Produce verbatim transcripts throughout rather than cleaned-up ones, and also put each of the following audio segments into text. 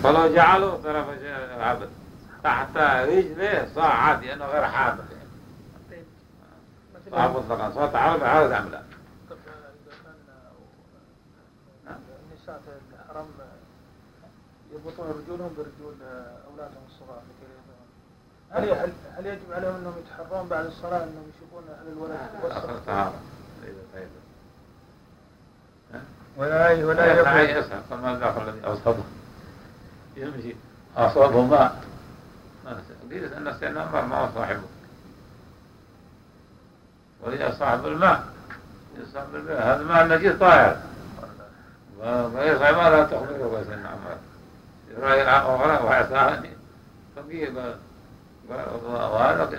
فلو جعلوا طرف العبد تحت رجله صار عادي انه غير حاضر يعني. صار مطلقا صار تعارض عارض ام لا؟ طب اذا كان النساء الحرم يربطون رجولهم برجول اولادهم الصغار هل هل هل يجب عليهم انهم يتحرون بعد الصلاه انهم يشوفون هل الولد توسط طهارة ولا ولا يبقى يسعى فما ذاك الذي أصابه يمشي أصابه ماء قيل أن السنة ما هو صاحبه وإذا صاحب الماء يصاحب الماء هذا ماء النجيس طاهر ويصعب ما لا تخبره بس إن عمر رأي أخرى وعثاني فقيل وهذا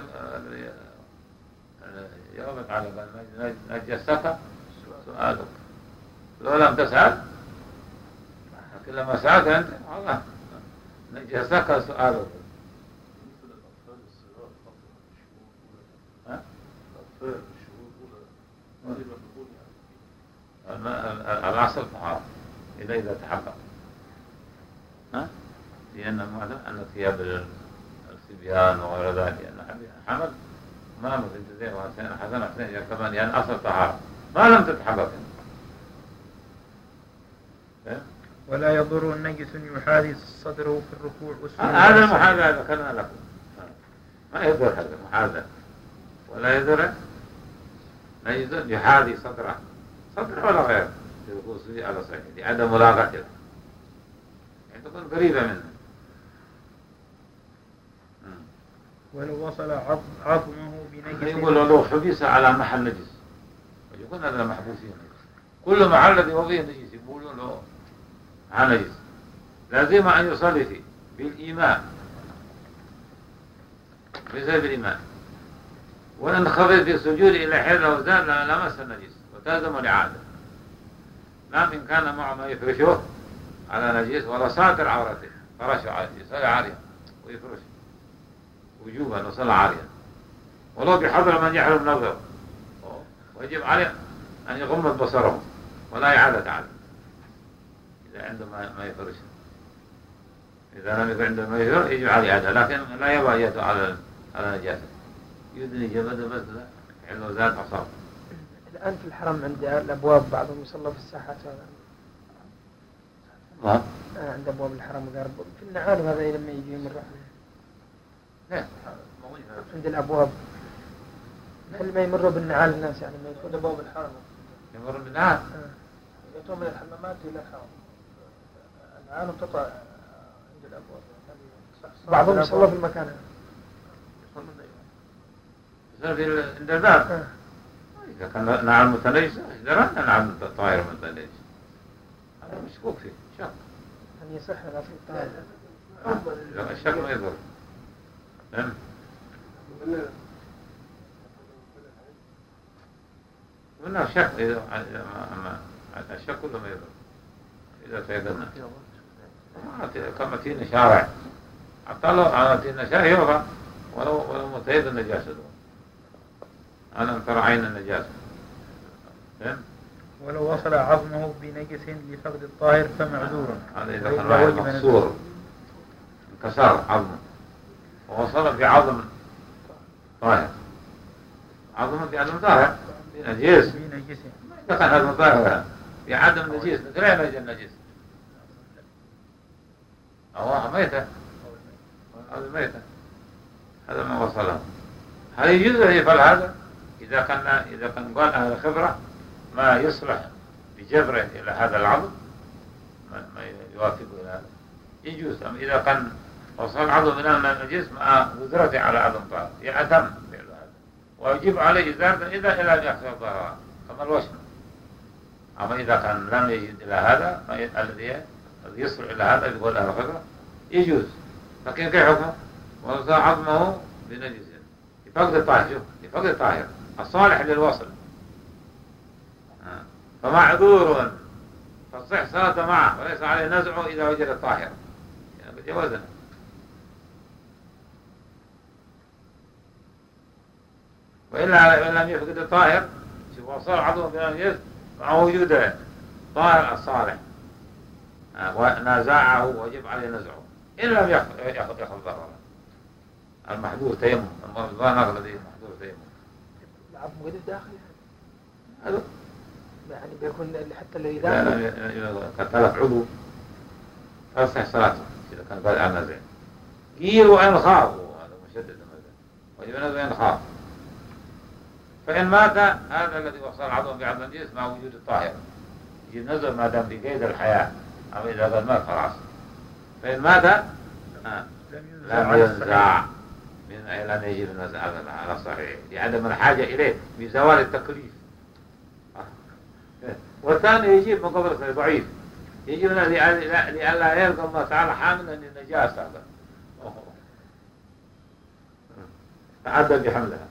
يومك على بل نجسك سؤالك لو لم تسأل كلما سألت أنت والله نجسك سؤالك. الأصل طهارة إذا إذا تحقق ها لأن معلوم أن ثياب الصبيان وغير ذلك لأن حمل ما مثل زين وحسين حسن حسين كمان يعني أصل طهارة ما لم تتحقق. ولا يضر النجس يحاذي صدره في الركوع والسجود. هذا المحاذاة ذكرنا لكم ما يضر هذا المحاذاة ولا يضر نجس يحاذي صدره صدره ولا غير في الركوع والسجود على صحيح لعدم ملاقاته يعني تكون قريبة منه. ولو وصل عظمه بنجس يقول لو حبس على محل نجس ويكون هذا محبوسين كل محل الذي هو فيه نجس يقولون له عن نجس لازم أن يصلي فيه بالإيمان ليس بالإيمان وإن خفض في السجود إلى حين لو زال لمس النجس وتلزم الإعادة نعم إن كان معه ما يفرشه على نجس ولا ساتر عورته فرشه عليه يصلي عاريا ويفرش وجوبا وصلى عاريا ولو بحضر من يحرم نظره ويجب عليه أن يغمض بصره ولا إعادة عليه إذا عنده ما يفرش إذا لم يكن عنده ما يفرش يجب عليه إعادة لكن لا يبقى يده على على نجاسة يدني جبده بس لا عنده ذات أصاب. الآن في الحرم عند الأبواب بعضهم يصلوا في الساحات هذا نعم عند أبواب الحرم وغير في النعال هذا لما يجي من رحله لا عند الأبواب هل ما يمروا بالنعال الناس يعني ما يدخلوا أبواب الحرم يمر بالنعال يأتون من الحمامات إلى الحرم النعال تطلع عند الأبواب بعضهم يصلوا في المكان يصلوا في عند الباب إذا كان نعال متنجس إذا كان نعال طاهر متنجس هذا مشكوك فيه شك أن يصح الأصل الطاهر الشك ما يضر نعم قلنا الشك إذا أما الشك كله ما يضر إذا تيقنا كما تين شارع حتى لو أنا تين شارع يوغا ولو ولو متيد النجاسة أنا ترى عين النجاسة ولو وصل عظمه بنجس لفقد الطاهر فمعذور. هذا إذا كان واحد مكسور انكسر عظمه ووصل بعظم طاهر عظمه بعظم طاهر بنجس إذا كان هذا طاهر بعدم نجيس لا ينجي النجيس أو ميتة هذا ميتة هذا ما وصله هل يجوز يفعل هذا إذا كان إذا كان قال أهل الخبرة ما يصلح بجبره إلى هذا العظم ما يوافقه إلى هذا يجوز. أما إذا كان وصل عظم من النجس مع قدرته على عظم طاهر يعتم فعل هذا ويجب عليه إزالته إذا إلى أن يحصل ضررا كما الوشم. أما إذا كان لم يجد إلى هذا الذي يصل إلى هذا يقول أهل الخبرة يجوز. لكن كيف حكمه وصل عظمه بنجس يفقد الطاهر يفقد الطاهر الصالح للوصل فمعذور فالصح صلاة معه وليس عليه نزعه إذا وجد الطاهر يعني بجوازنا. وإلا إن لم يفقد الطاهر شوف وصل عضو بنجس مع وجود طاهر الصالح ونازعه وجب عليه نزعه إن لم يأخذ ضررا. المحظور تيمم، المرضى الذي محظور تيمم. العظم غير داخل هذا يعني بيكون حتى اللي إذا داخل إذا كان تلف عضو فيصح صلاته إذا كان بادئ على نزع. قيل وإن خاف، هذا مشدد وجب نزع وإن خاف. فإن مات هذا الذي وصل عضوا بعض الجنس مع وجود الطاهر يجب نزع ما دام بقيد الحياة، أو إذا قال مات خلاص. فإن مات آه. لم ينزع من لم يجب النزع على الصحيح لعدم الحاجة إليه بزوال التكليف. والثاني يجيب من قبل ضعيف، يجب لئلا يلقى الله تعالى حاملا للنجاسة تعدل بحملها.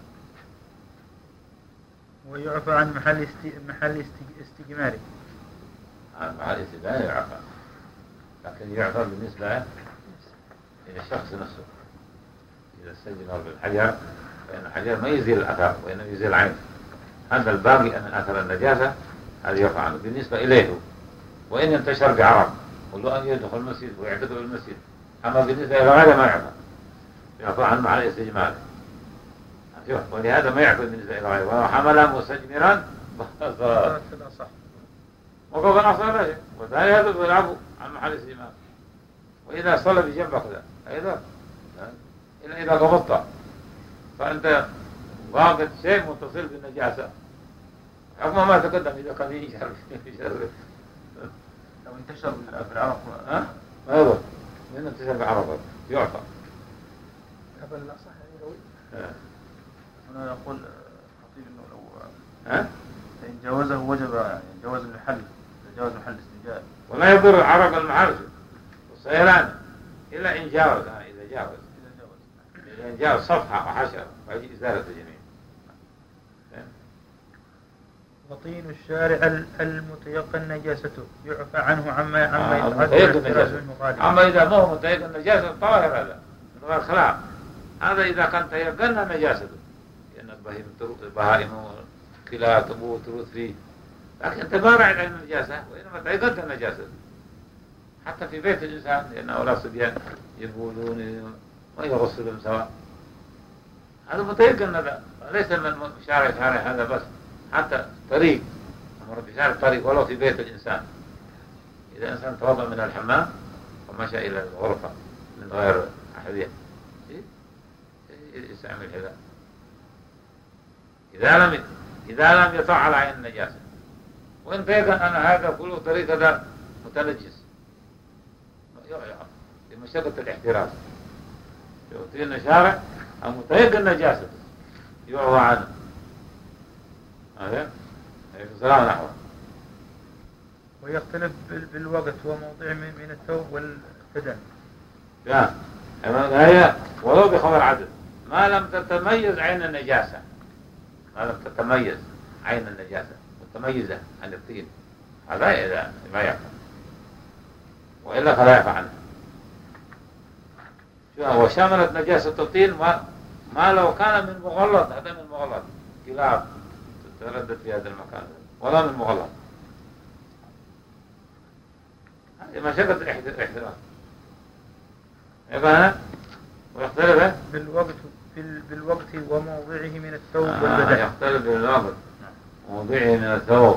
ويعفى عن محل است... محل استجماره. عن محل استجماره يعفى، لكن يعفى بالنسبة للشخص نفسه. إذا استجمر بالحجر فإن الحجر ما يزيل الأثر وإنما يزيل العين. هذا الباقي أن أثر النجاسة هذا يرفع عنه بالنسبة إليه. وإن انتشر بعرق ولو أن يدخل المسجد ويعتقد المسجد، أما بالنسبة إلى غيره ما يعفى، يعفى عنه على استجماره. ولهذا ما يعفى بالنسبة إلى غيره. ولو حمل مستجمرا صح وقف أصلا لا شيء، وثاني هذا يلعبه عن محل استجمار. وإذا صلى بجنبك ذا أيضا إلا إذا قبضت فأنت واقد شيء متصل بالنجاسة حكم ما تقدم إذا كان يشهر لو انتشر بالعرق ها؟ ما يضر من انتشر بالعرق يعفى. هذا لا صح يعني هنا يقول خطيب إنه لو ها؟ إن جاوزه وجب يعني جواز المحل، إذا جاوز محل استنجاء ولا يضر عرق المحل والسيلان إلا إن جاوز. إذا جاوز إذا جاوز صفحة وحشر فيجي إزالة الجميع. وطين الشارع المتيقن نجاسته يعفى عنه عما عما آه يتعذر الاحتراز منه غالبا. أما إذا ما هو متيقن نجاسة طاهر هذا من غير خلاف. هذا إذا كان تيقن نجاسته لأن البهائم كلاب تبوت تروث فيه، لكن أنت ما رأيت عن النجاسة وإنما تيقن نجاسته. حتى في بيت الإنسان لأن أولاد صبيان يبولون ما يغسلون سواء، هذا متيقن هذا ليس من شارع شارع هذا بس، حتى طريق أمر بشارع الطريق ولو في بيت الإنسان. إذا إنسان توضأ من الحمام ومشى إلى الغرفة من غير أحذية يستعمل هذا إذا لم إذا لم يطع على عين النجاسة. وإن تيقن أن هذا كله طريق هذا متنجس لمشقة الاحتراز يعطينا شارع المتيقن نجاسة يعوى عنه. هذا السلام نحوه. ويختلف بالوقت وموضع من الثوب والبدن. لا هي ولو بخبر عدد ما لم تتميز عين النجاسة، ما لم تتميز عين النجاسة متميزة عن الطين هذا إذا ما يعفى، وإلا فلا يعفى عنه. شو وشملت نجاسة الطين ما, ما لو كان من مغلط، هذا من مغلط كلاب تردد في هذا المكان ولا من مغلط، هذه مشقة الاحتراز. يبقى ويختلف بالوقت بالوقت وموضعه من الثوب آه والبدن. يختلف بالوقت وموضعه من الثوب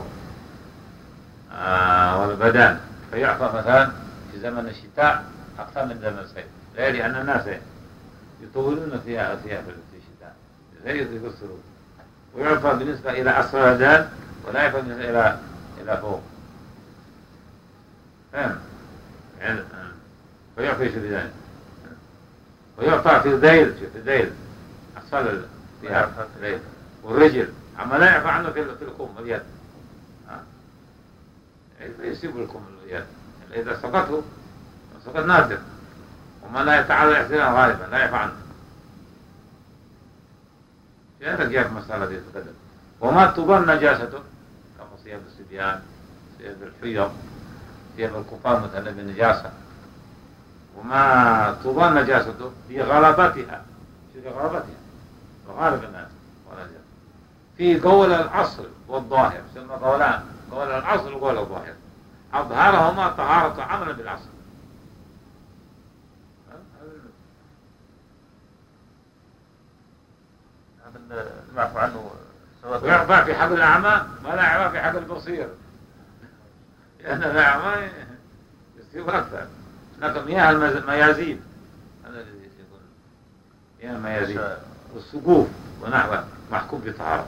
آه والبدن. فيعفى مثلا في زمن الشتاء أكثر من زمن الصيف، لأن الناس يطولون فيها فيها في الشتاء زي يقصرون. ويعفى بالنسبة إلى أسفل البدن ولا يعفى بالنسبة إلى إلى فوق. فهم؟ يعني فيعفى في البدن ويعطى في الذيل في الذيل أسفل الثياب الذيل والرجل، أما لا يعفى عنه في الكم اليد. يسيب لكم اليد إذا سقطه سقط نادر وما لا يتعالى الاحتلال غالبا لا يعفى عنه. في هذا جاء مسألة دي تقدم. وما تبان نجاسته كما ثياب الصبيان، ثياب الحيض، ثياب الكفار مثلا بالنجاسة. وما تبان نجاسته بغلبتها، في غلبتها وغالب الناس ونجاسة. في قول الأصل والظاهر، ثم قولان، قول الأصل وقول الظاهر. أظهرهما طهارة عمل بالعصر. هذا المعفو عنه سواء ويعفى في حق الأعمى ولا يعفى في حق البصير، لأن الأعمى يصيب أكثر. لكن مياه الميازيب هذا الذي يقول مياه الميازيب والسقوف ونحوه محكوم بطهارة.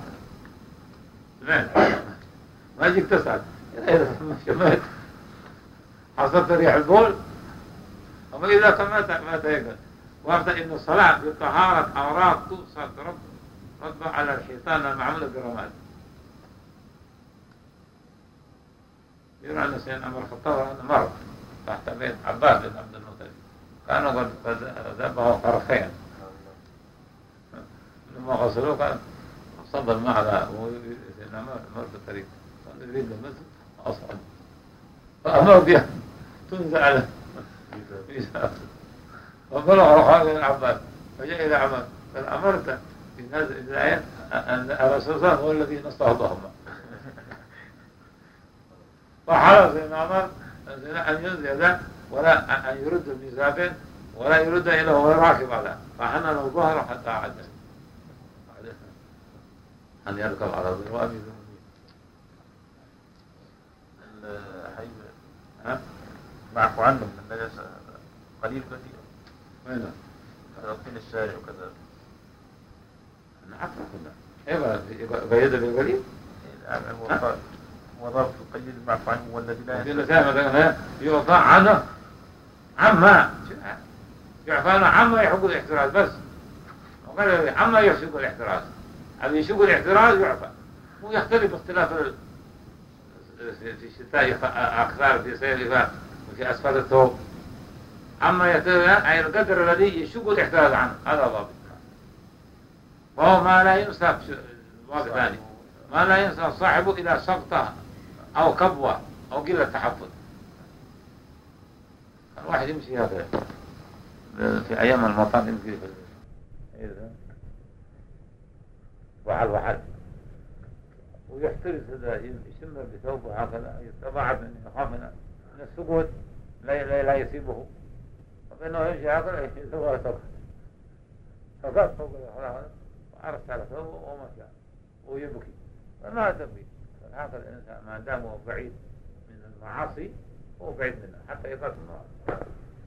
ما يجيك تسأل إذا شميت حصلت ريح البول، أما إذا كمت ما تيقن. وابدأ إن الصلاة بطهارة أوراق توصل رب رب على الحيطان المعمولة برماد. يقول عن سيدنا عمر الخطاب أنه مر تحت بيت عباس بن عبد المطلب، كانوا قد ذبحوا فرخين، لما غسلوه كان صب الماء على سيدنا عمر مر في الطريق، كان يريد المسجد أصعد فأمر بها تنزع على فبلغ روح هذا العباس فجاء إلى عمر قال أمرت في هذه الآية أن الرسول صلى الله عليه وسلم هو الذي نصهضهما. فحرص سيدنا عمر أن ينزل ذا ولا أن يرد الميزابين ولا يرد إلى هو راكب على فحنن الظهر حتى عدل أن يركب على ضرواب الحي معفو عنه من النجاسة قليل كثير. وين؟ في الشارع وكذا. أنا عفوا كنا. إيه بيد بالقليل؟ هو ضرب القليل المعفو عنه هو الذي لا ينسى. يعفى عنه عما يعفى عنه عما يحق الاحتراز بس. وقال عما يحق الاحتراز. اللي يشق الاحتراز يعفى. ويختلف اختلاف في الشتاء أكثر في صيف وفي أسفل الثوب. عما يتبع أي القدر الذي يشق الاحتراز عنه هذا ضابط. وهو ما لا ينسى واحد ثاني ما لا ينسى صاحبه إلى سقطة أو كبوة أو قلة تحفظ. الواحد يمشي هذا في أيام المطر يمشي في وحل وحل ويحترس هذا يشم بثوبه هكذا يتباعد من يخاف من السقوط لا لا لا يصيبه. فإنه يمشي هكذا يسوى سقط فقط فوق هذا وعرفت على ثوبه ومشى ويبكي فما تبكي. فهذا الإنسان ما دام هو بعيد من المعاصي هو بعيد منها حتى يقاس النار.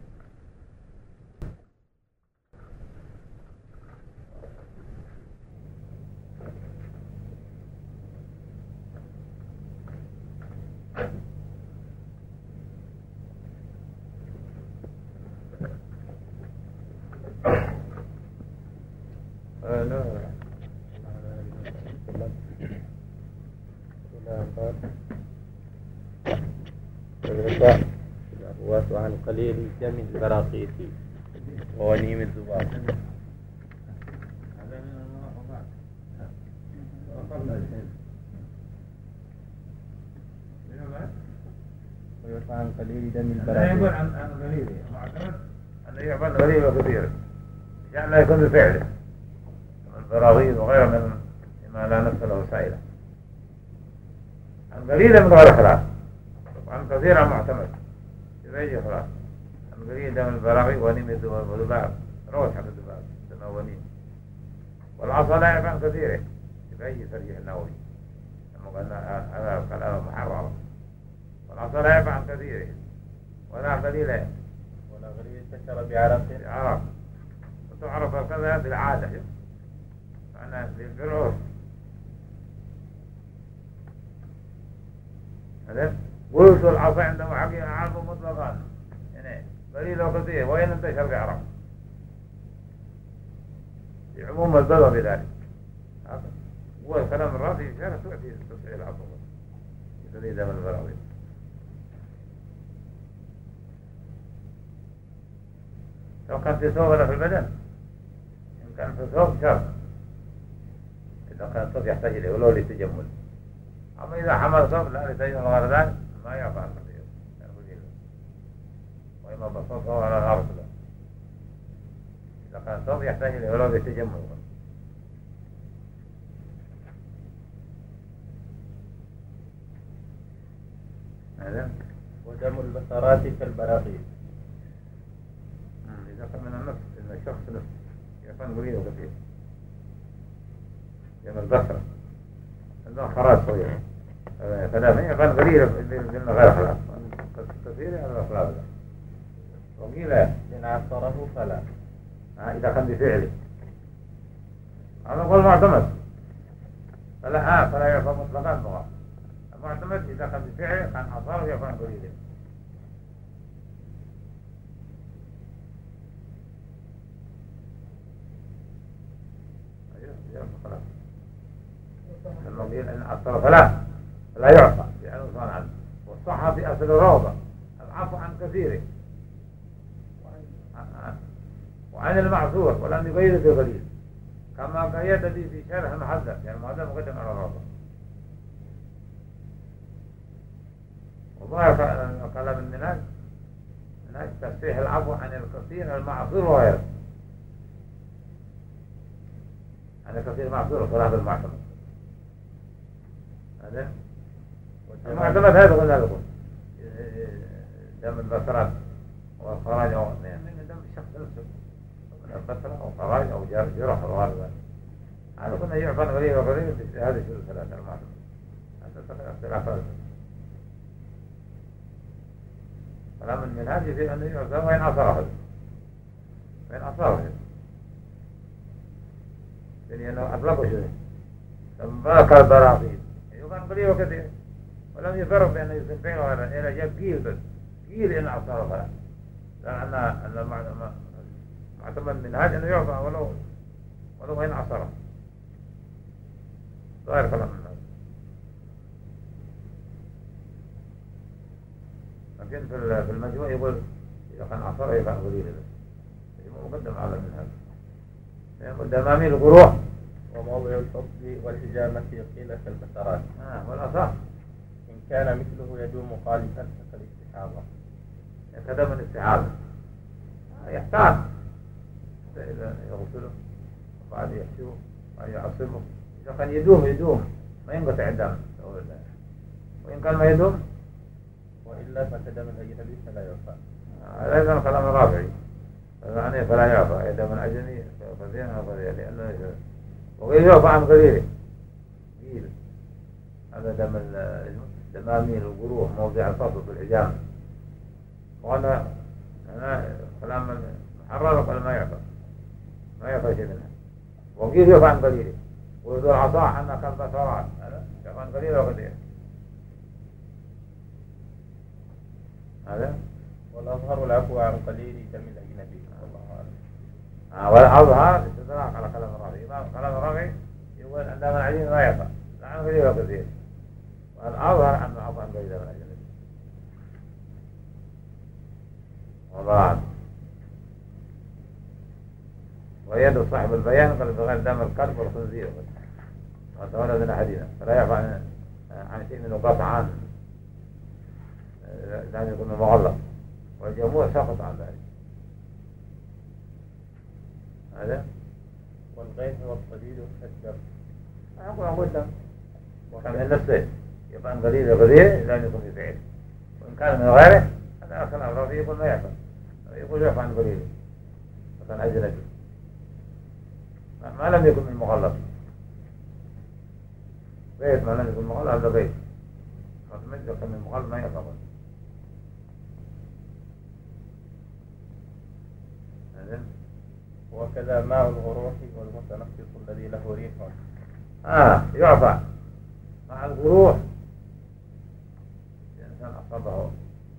الرواة عن قليل دم البراقيث وونيم الذباب. ويرفع عن قليل دم البراقيث. يقول عن عن غريبه معتمد أن يعمل غريبة كثيرة يعني لا يكون بفعله البراغيث وغيره من ما لا نفس له سائلة. عن قليل من غير خلاف وعن كثير معتمد يبيجي خلاف. عن قليل دم البراغيث ونيم الذباب وذباب روت حق الذباب سمى ونيم. والعصا لا يعرف عن كثيره يبيجي ترجيح النووي لما قلنا هذا كلام محرر. والعصا لا يعرف عن كثيره ولا قليله ولا غريب انتشر بعرق عرق وتعرف كذا بالعادة معناه بالعرف. هذا قلت العصا عنده حقيقة عرف مطلقا يعني قليل وكثير وين انتشر بعرق في عموم البلد بذلك. هو الكلام الرافي إشارة تؤتي تصحيح العصا يتريد من البراوي. لو كان في ثوب ولا في البدن إن كان في ثوب شر إذا كان الثوب يحتاج إليه ولو للتجمل. أما إذا حمل ثوب لا لتجمل غير ذلك ما يعفى عن كثير وإما بسطه على الأرض لا. إذا كان الثوب يحتاج إليه ولو للتجمل. هذا ودم البصرات كالبراغيث. إذا كان من النفس إن الشخص نفسه يكون قليل وكثير من البصرة عندهم خراج شوية فلا يكون قليل لأنه غير خلاص كثير هذا خلاص وقيل إن عصره فلا. إذا كان بفعله هذا قول معتمد فلا آه فلا يعطى مطلقا مغا المعتمد إذا كان بفعله كان عصره يكون قليلا. خلاص لما قيل إن عصر فلا فلا يعطى لأنه صان عنه. والصحة في أصل الروضة العفو عن كثيره وعن المعذور ولم يغير في قليل كما قيد به في شرح المحدث يعني المحدث مقدم على الروضة. وظاهر كلام المنهج منهج تصحيح العفو عن الكثير المعذور وغيره عن الكثير المعذور وصلاة المعتمد. هذا المعتمد هذا ولا هذا دم البصرات والخراج أو من دم الشخص نفسه من البصرة أو خراج أو جرح أو غيره هذا كنا يعفن غريب وغريب في هذه الشروط الثلاثة المعتمد. هذا اختلاف كلام المنهج في أنه يعفن وين أصره وين أصره لأنه أطلقوا شيء لما كان براغيث يكون قليل وكثير ولم يفرق بين يصنفين وغيره إلى جاب قيل بس قيل إن أصره فلا لأن أن المعتمد من هذا أنه يعطى ولو ولو إن أصره ظاهر كلام من هذا. لكن في المجموع يقول إذا كان أصره يكون قليل بس مقدم على من هذا يقول دمامي الجروح وموضع الفصل والحجامة قيل كالبصرات. آه والأصح إن كان مثله يدوم خالفا كالاستحاضة كدم الاستحاضة يحتاج إذا يغسله وبعد يحشوه وبعد يعصبه إذا كان يدوم يدوم ما ينقطع الدم وإن كان ما يدوم وإلا فكدم الأجنبي فلا يعفى. هذا أيضا كلام الرافعي يعني فلا يعفى دم الأجنبي فزين أو فزين لأنه وغير يعفى عن غيره قيل هذا دم الدمامين والجروح موضع الفصل في الحجامة وأنا أنا كلام محرر وقال ما يعفى ما يعفى شيء منها وقيل يعفى عن قليله ويقول عصاه أنها كالبصرات هذا يعفى عن قليله وقليله هذا والأظهر العفو عن قليل دم الأجنبي والله أعلم. آه والأظهر استدراك على كلام الرافعي كلام الرافعي يقول أن دم الأجنبي ما يعفى لا عن قليل وكثير والأظهر أن العفو عن قليل دم الأجنبي وبعد ويد صاحب البيان قال بغير دم الكلب والخنزير وتولد من أحدنا فلا يعفى عن, عن شيء من قطعا لأن يكون مغلق والجموع سقط عن ذلك. هذا والغيث والصديد كالدم أقول أقول دم وكان من نفسه يبقى قليل قليل لأن يكون في فعله وإن كان من غيره هذا أصلا الرافي يقول ما يعفى يقول يعفى عن قليل وكان أجنبي ما لم يكن من مغلق غيث ما لم يكن مغلق هذا غيث مطمئن يكون من مغلق ما يعفى وكذا ماء الغروح والمتنفس الذي له ريح آه يعفى مع الغروح الإنسان أصابه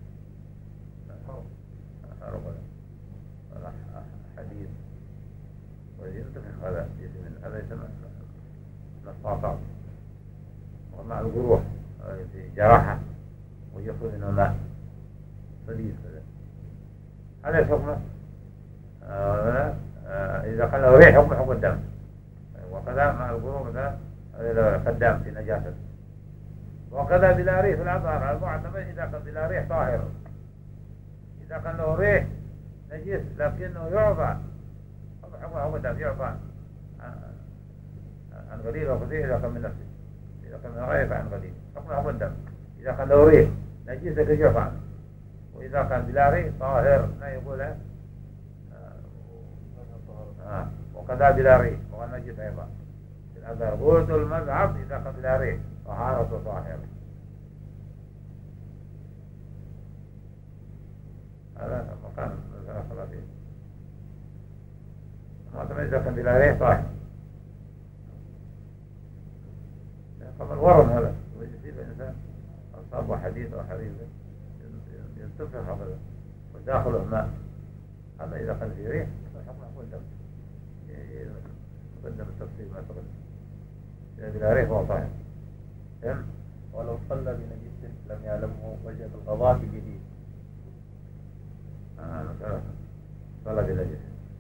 ولا حديد وينتفخ هذا من هذا يسمى نفاطات ومع الغروح في جراحة ويخرج منه ماء صديد هذا حكمه آه آه إذا كان له ريح حكم حكم الدم وكذا مع الغروب هذا قدام في نجاسة وكذا بلا ريح في الأظهر على المعتمد إذا كان بلا ريح طاهر إذا كان له ريح نجس لكنه يعفى حكم حكم الدم يعفى عن قليل وكثير إذا كان من نفسه إذا كان من غير عن قليل حكم حكم الدم إذا كان له ريح نجس يعفى عنه وإذا كان بلا ريح طاهر ما يقول آه. آه. وكذا بلا ريح وهو نجس أيضا. الأثر قلت المذهب إذا كان بلا ريح طهارة طاهرة. هذا مكان مثلا صلاة فيه. ما إذا كان بلا ريح طاهر. طبعا الورم هذا ويصيب الإنسان أصابه حديد أو حديد ينتفخ هذا وداخله ماء. هذا إذا كان في ريح فالحكم قدم قدم التفصيل ما تقدم. إذا بلا ريح فهو طاهر. ولو صلى بنجس لم يعلمه وجب القضاء بجديد. آه مثلا صلى بنجس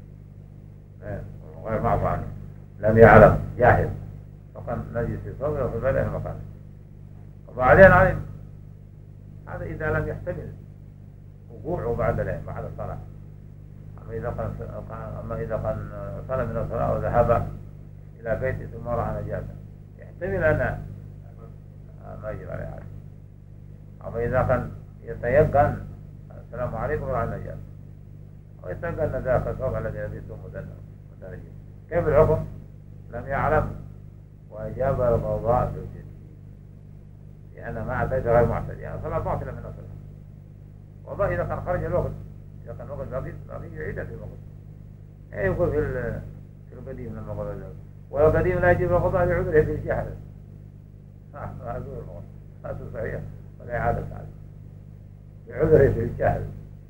غير معفى عنه لم يعلم جاهل فكان نجس في صوبه وفي بدء المكان وبعدين علم. هذا إذا لم يحتمل وقوعه بعد العلم بعد الصلاة. أما إذا كان أما إذا كان صلى من الصلاة وذهب إلى بيته ثم رأى نجاسة يحتمل أن ما يجب عليه عادة. أما إذا كان يتيقن السلام عليكم ورأى النجاسة ويتيقن ذاك الثوب الذي يلبسه متنجس كيف الحكم؟ لم يعلم وأجاب القضاء بالجديد لأن مع ذلك غير معتد يعني صلاة باطلة من الصلاة. والله إذا كان خرج الوقت إذا كان الوقت باقي باقي يعيد في الوقت. إيه يقول في في القديم لما قال ذلك والقديم لا يجب القضاء لعذره في الجهل. ها هذا هو هذا صحيح ولا إعادة عليه بعذره في الجهل.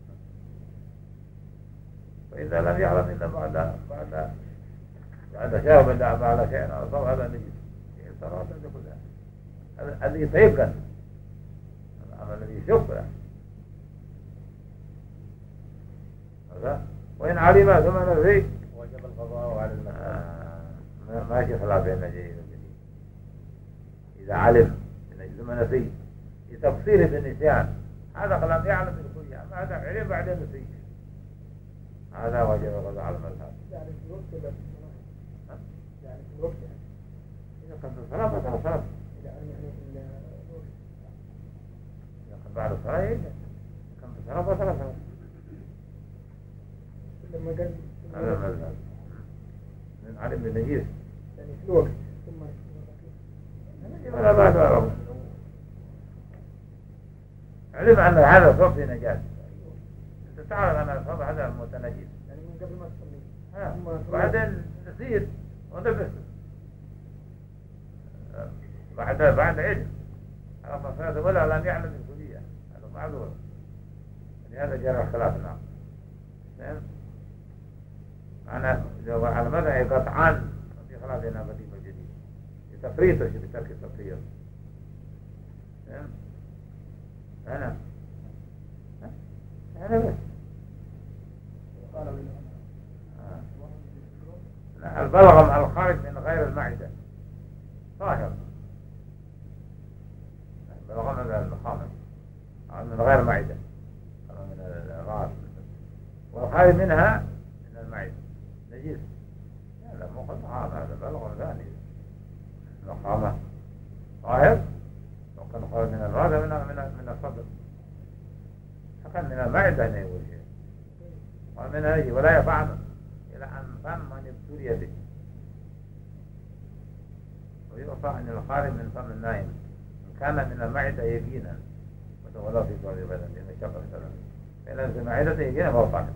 فإذا لم يعلم إلا بعد بعد بعد شهر ولا بعد شيء أو صار هذا نجس صلاة كلها. هذا الذي يتيقن أما الذي يشك له هذا. وإن علم ثم نسي وجب القضاء على المسألة. ماشي خلاف بين جيد وجديد. إذا علم ثم نسي لتفصيل بالنسيان هذا لم يعلم بالكلية أما هذا علم بعدين نسي هذا وجب القضاء على المذهب. يعني في الوقت ولا يعني في الوقت يعني إذا كان في الصلاة فصلاة صلاة. يعني يعني في الوقت إذا كان بعد الصلاة إذا كان في الصلاة فصلاة صلاة. لما قال هذا المذهب من علم بالنجيس يعني في الوقت ثم ولا بعد ولا علم أن هذا صوب في نجاسة. أنت تعلم أن الصوب هذا متنجس يعني من قبل ما تصلي بعدين نسيت ولبست بعد بعد علم على مصادر ولا لم يعلم الكلية هذا معذور. لهذا جرى خلاف النعم. أنا لو على ماذا قطعان في خلافنا قديم وجديد تفريط وش بترك التفريط. أنا أنا بس البلغم الخارج من غير المعدة طاهر. البلغم هذا الخامس من غير معدة من الراس والخارج منها من المعدة نجيس. هذا مو خطأ هذا بلغم ثاني الخامس طاهر وكان خارج من الراس من من من الصدر فكان من المعدة أن يقول شيء ومن هذه ولا يفعل إلى أن فم من ابتلي به. ويعفى عن الخارج من فم النائم إن كان من المعدة يقينا وتولى في بعض البدن لأن الشق مثلا فإن في المعدة يقينا فهو طاهر.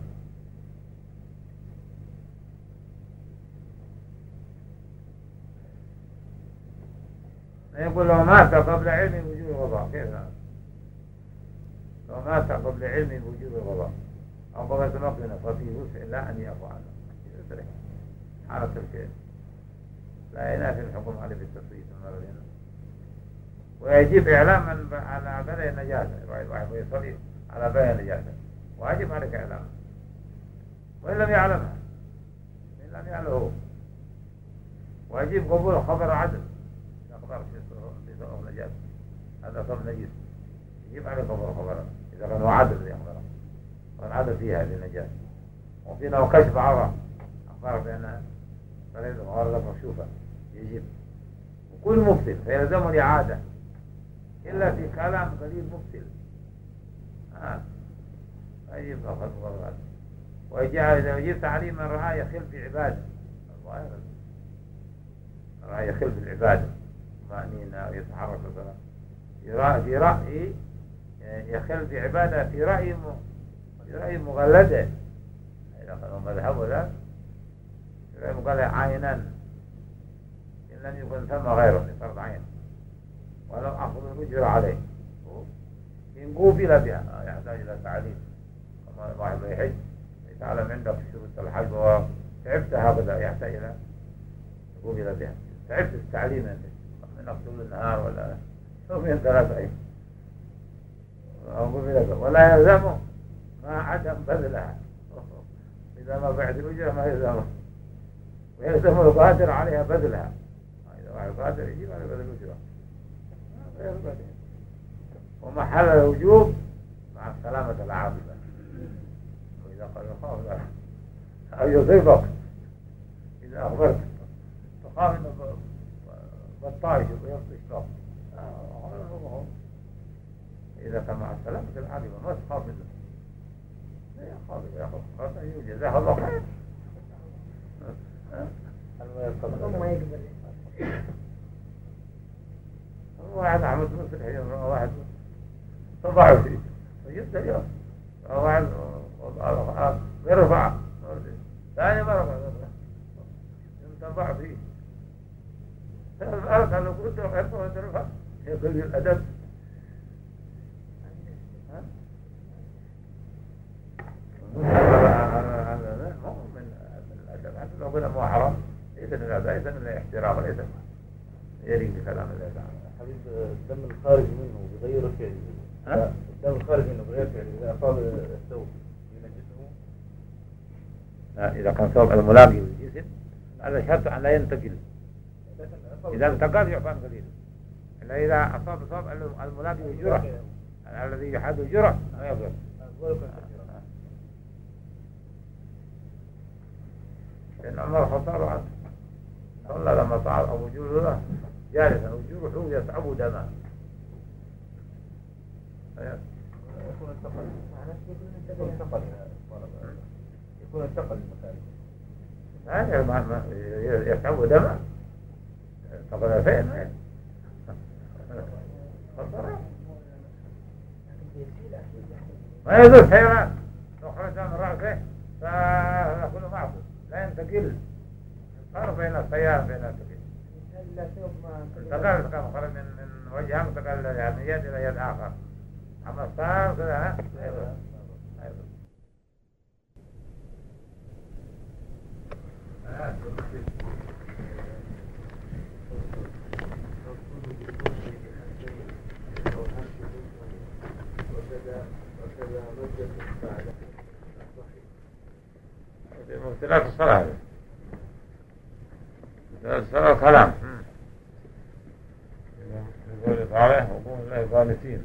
يقول لو مات قبل علم وجود الوضاء كيف هذا؟ لو مات قبل علم وجود الوضاء أو قبل تمكن ففي وسع لا أن يعفو عنه يسرح حالة الشيء لا ينافي الحكم عليه بالتصريف المرضين. ويجب إعلام من على بني النجاسة واحد ويصلي على بني النجاسة واجب عليك إعلامه وإن لم يعلمها إن لم يعلمه واجب قبول خبر عدل أخبار في صوب نجاسة هذا صوب نجيس يجب عليه قبول خبره إذا كان هو عدل في أخباره والعدل فيها هذه النجاسة. وفي نوع كشف عورة أخبار بأنها فليس غارضة مكشوفة يجب. وكل مبتل فيلزم الإعادة إلا في كلام قليل مبتل آه. ما يجيب أخذ مغرغات. ويجعل إذا يجيب تعليم الرعاية يخل في عبادة الرعاية يخل في العبادة معنينا يتحرك مثلا في رأي يخل في عبادة في رأي م... في رأي مغلدة إذا كانوا مذهبه ذا في رأي مغلدة عينا إن لم يكن ثم غيره لفرض عين ولو أخذ الأجر عليه إن قوبل بها يحتاج إلى تعليم كما واحد يحج يتعلم عندك شروط الحج وتعبت هكذا يحتاج إلى قوبل بها تعبت التعليم أنت منك طول النهار ولا يومين ثلاثة أيام ولا يلزمه ما عدم بذلها إذا ما بعد الأجرة ما يلزمه ويلزم القادر عليها بذلها إذا واحد قادر يجيب على بذل الأجرة ومحل الوجوب مع سلامة العاقبة وإذا قال يخاف أو يصيبك إذا أخبرت تخاف إنه بطايش ويبطش لك إذا كان مع سلامة العاقبة ما تخاف منه لا يخاف يأخذ خاطئ يجزاه الله خير ما يقبل واحد عمد مثل حين واحد طبعه فيه فجد اليوم واحد يرفع ثاني مرة ينطبع فيه فالأرض لو كنت يرفع وترفع يقول الأدب هذا مو من الأدب حتى لو قلنا مو حرام ليس من الأدب ليس من الاحترام ليس يريد بكلام الله تعالى حبيب الدم الخارج منه بغير فعله الدم الخارج منه بغير فعله إذا أصاب الثوب ينجسه إذا كان ثوب الملاقي للجسم هذا شرط أن لا ينتقل إذا انتقل يعفان قليل إلا إذا أصاب ثوب الملاقي الجرح الذي يحد الجرح ما يضر لأن عمر الخطاب عنه صلى لما صعد أبو جوله جالسا وجروحه يصعب دماء يكون انتقل يكون انتقل يكون انتقل المكان هذا يصعب دماء انتقل فين ما يزول حيوان تخرج من رأسه فنقول معه لا ينتقل فرق بين السيارة بين السبيل انتقل كان خرج من من وجهه انتقل يعني يد إلى يد آخر أما الصار كذا ها أيضا أيضا مبتلات الصلاة الصلاة كلام يقول تعالى وقوم الله قانتين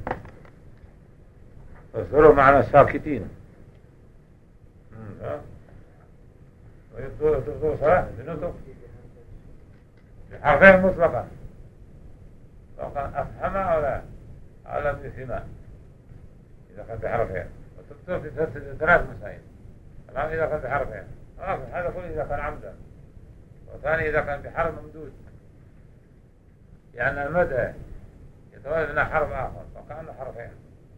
فاصبروا معنا ساكتين ويبدو تبدو صلاة بنطق بحرفين مطلقا سواء أفهم أو لا أو لم يفهما إذا كان بحرفين وتبدو في ثلاث مسائل الآن إذا كان بحرفين هذا كله إذا كان عمدا وثاني إذا كان بحرف ممدود يعني المدى يتولد منها حرف آخر فكأنه حرفين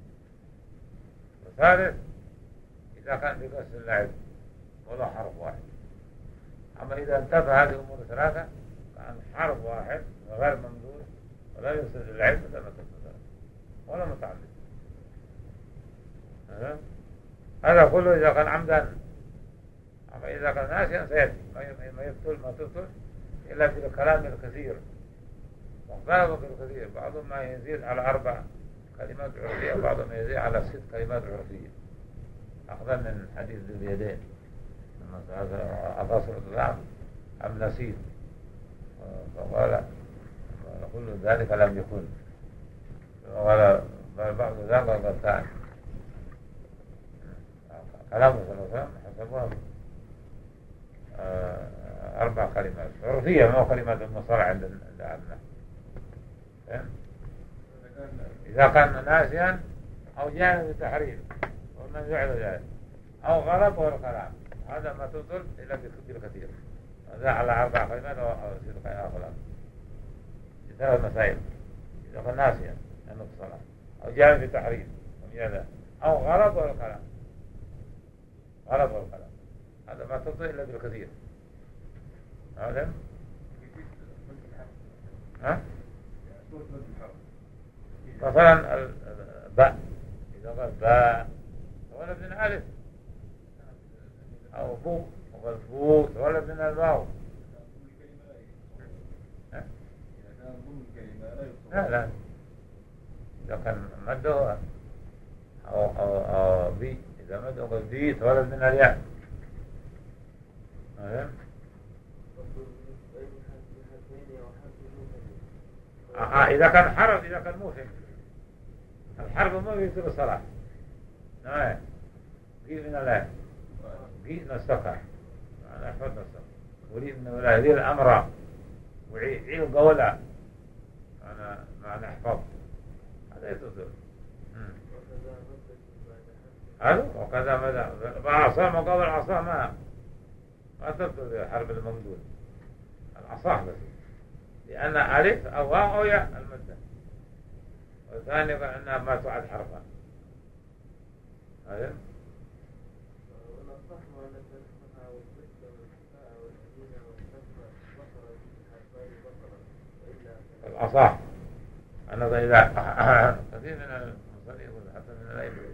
وثالث إذا كان بقصد اللعب ولا حرف واحد أما إذا انتفى هذه الأمور الثلاثة كان حرف واحد غير ممدود ولا يقصد اللعب مثل ما تقصد ولا متعدد هذا كله إذا كان عمدا أما إذا كان ناسيا سيأتي ما يبطل ما تبطل إلا في الكلام الكثير وبعضهم الكثير بعضهم ما يزيد على أربع كلمات عرفية وبعضهم يزيد على ست كلمات عرفية أخذا من حديث ذي اليدين هذا أبصر الضعف أم نسيت فقال كل ذلك لم يكن وقال بعض ذلك قد كان كلامه صلى الله عليه وسلم حسبوها أربع كلمات عرفية ما كلمات المصارع عند عندنا إذا كان ناسيا أو جانب التحريم من يعد ذلك أو غلط ولا كلام هذا ما تبطل إلا بالكثير هذا على أربع كلمات أو ست كلمات ثلاث مسائل إذا كان ناسيا أنه الصلاة أو جاء في تحريم أو غلط ولا كلام غلط ولا كلام هذا ما تبطل إلا بالكثير هذا ها؟ مثلا الباء إذا قال باء تولد من ألف أو بو وقال بو تولد من الواو لا لا إذا كان مده أو أو أو بي إذا مده قال بي تولد من الياء آه إذا كان حرف إذا كان موسم الحرف ما بيصير الصلاة نعم قيل من الله قيل نستقر أنا أحفظ نستقر وليد من الله هذه الأمر وعيل قولا أنا معنى أحفظ هذا يتصل هذا وكذا ماذا بعصا مقابل عصا ما ما تبطل حرب الممدود العصا بس لأن ألف أو واو أو ياء المدة والثاني أنها ما تعد حرفا هذا الأصح أنا إذا كثير من المصلين يقول حتى من الأئمة